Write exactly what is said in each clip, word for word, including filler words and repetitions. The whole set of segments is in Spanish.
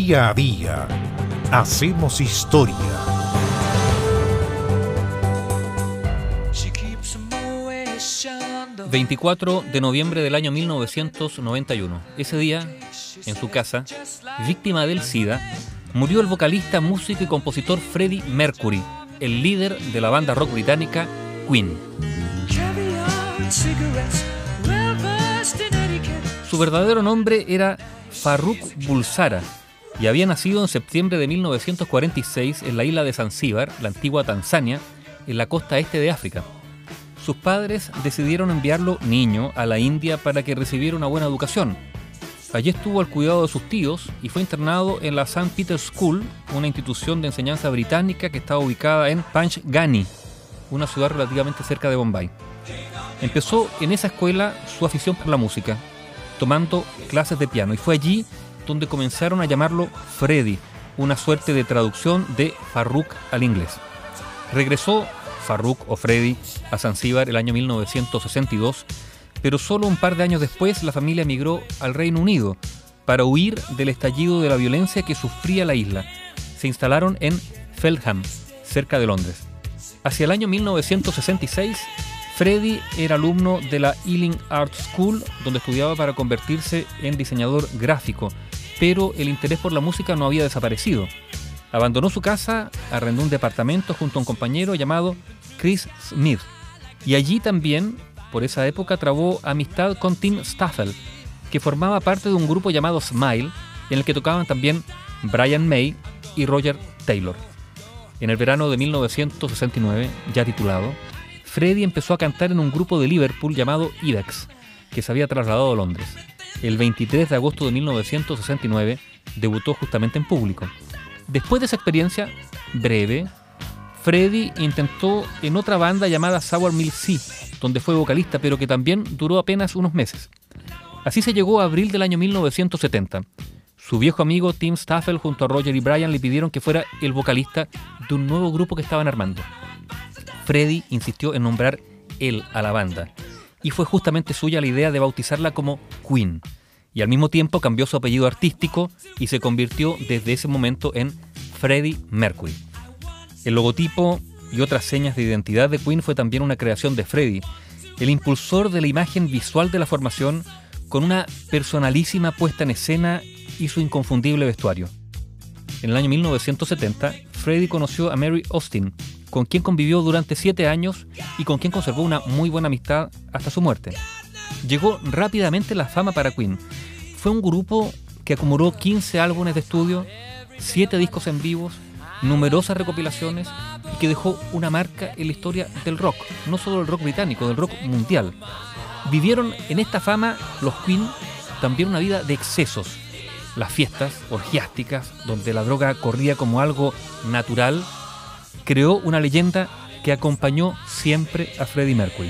Día a día hacemos historia. veinticuatro de noviembre del año mil novecientos noventa y uno. Ese día, en su casa, víctima del SIDA, murió el vocalista, músico y compositor Freddie Mercury, el líder de la banda rock británica Queen. Su verdadero nombre era Farrukh Bulsara y había nacido en septiembre de mil novecientos cuarenta y seis en la isla de Zanzíbar, la antigua Tanzania, en la costa este de África. Sus padres decidieron enviarlo niño a la India para que recibiera una buena educación. Allí estuvo al cuidado de sus tíos y fue internado en la Saint Peter's School, una institución de enseñanza británica que estaba ubicada en Panchgani, una ciudad relativamente cerca de Bombay. Empezó en esa escuela su afición por la música, tomando clases de piano, y fue allí donde comenzaron a llamarlo Freddie, una suerte de traducción de Farrukh al inglés. Regresó Farrukh o Freddie a Zanzíbar el año mil novecientos sesenta y dos, pero solo un par de años después la familia emigró al Reino Unido para huir del estallido de la violencia que sufría la isla. Se instalaron en Feltham, cerca de Londres. Hacia el año mil novecientos sesenta y seis, Freddie era alumno de la Ealing Art School, donde estudiaba para convertirse en diseñador gráfico, pero el interés por la música no había desaparecido. Abandonó su casa, arrendó un departamento junto a un compañero llamado Chris Smith, y allí también, por esa época, trabó amistad con Tim Staffel, que formaba parte de un grupo llamado Smile, en el que tocaban también Brian May y Roger Taylor. En el verano de mil novecientos sesenta y nueve, ya titulado, Freddie empezó a cantar en un grupo de Liverpool llamado Ibex, que se había trasladado a Londres. El veintitrés de agosto de mil novecientos sesenta y nueve debutó justamente en público. Después de esa experiencia breve, Freddie intentó en otra banda llamada Sour Milk Sea, donde fue vocalista, pero que también duró apenas unos meses. Así se llegó a abril del año mil novecientos setenta. Su viejo amigo Tim Staffel junto a Roger y Brian le pidieron que fuera el vocalista de un nuevo grupo que estaban armando. Freddie insistió en nombrar él a la banda, y fue justamente suya la idea de bautizarla como Queen, y al mismo tiempo cambió su apellido artístico y se convirtió desde ese momento en Freddie Mercury. El logotipo y otras señas de identidad de Queen fue también una creación de Freddie, el impulsor de la imagen visual de la formación, con una personalísima puesta en escena y su inconfundible vestuario. En el año mil novecientos setenta, Freddie conoció a Mary Austin, con quien convivió durante siete años y con quien conservó una muy buena amistad hasta su muerte. Llegó rápidamente la fama para Queen. Fue un grupo que acumuló quince álbumes de estudio, siete discos en vivos, numerosas recopilaciones y que dejó una marca en la historia del rock, no solo del rock británico, del rock mundial. Vivieron en esta fama los Queen también una vida de excesos. Las fiestas orgiásticas, donde la droga corría como algo natural, creó una leyenda que acompañó siempre a Freddie Mercury.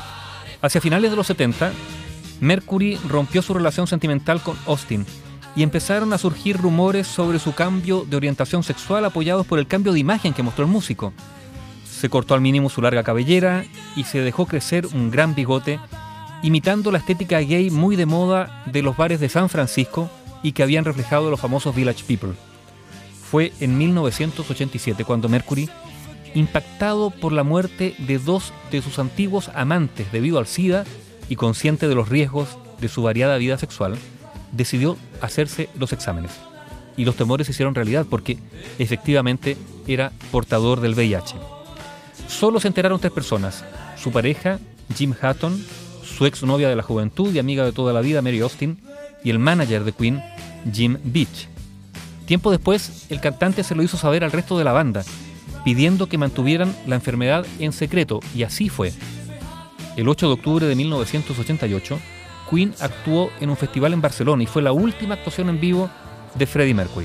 Hacia finales de los setenta, Mercury rompió su relación sentimental con Austin y empezaron a surgir rumores sobre su cambio de orientación sexual apoyados por el cambio de imagen que mostró el músico. Se cortó al mínimo su larga cabellera y se dejó crecer un gran bigote, imitando la estética gay muy de moda de los bares de San Francisco y que habían reflejado los famosos Village People. Fue en mil novecientos ochenta y siete cuando Mercury, impactado por la muerte de dos de sus antiguos amantes debido al SIDA y consciente de los riesgos de su variada vida sexual, decidió hacerse los exámenes. Y los temores se hicieron realidad porque efectivamente era portador del V I H. Solo se enteraron tres personas: su pareja, Jim Hutton, su exnovia de la juventud y amiga de toda la vida, Mary Austin, y el manager de Queen, Jim Beach. Tiempo después, el cantante se lo hizo saber al resto de la banda, pidiendo que mantuvieran la enfermedad en secreto, y así fue. El ocho de octubre de mil novecientos ochenta y ocho, Queen actuó en un festival en Barcelona y fue la última actuación en vivo de Freddie Mercury.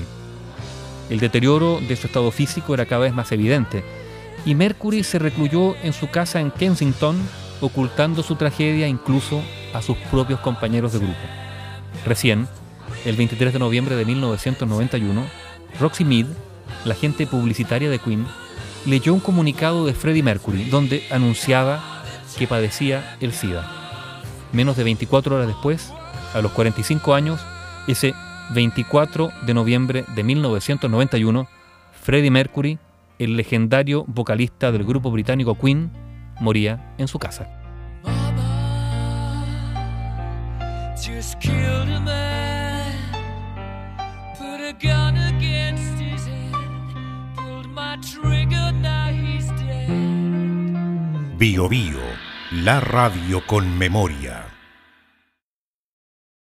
El deterioro de su estado físico era cada vez más evidente, y Mercury se recluyó en su casa en Kensington, ocultando su tragedia incluso a sus propios compañeros de grupo. Recién, el veintitrés de noviembre de mil novecientos noventa y uno, Roxy Mead, la agente publicitaria de Queen, leyó un comunicado de Freddie Mercury donde anunciaba que padecía el SIDA. Menos de veinticuatro horas después, a los cuarenta y cinco años, ese veinticuatro de noviembre de mil novecientos noventa y uno, Freddie Mercury, el legendario vocalista del grupo británico Queen, moría en su casa. Just killed a man, put a gun against his head, pulled my trigger, now he's dead. Bio Bio, la radio con memoria.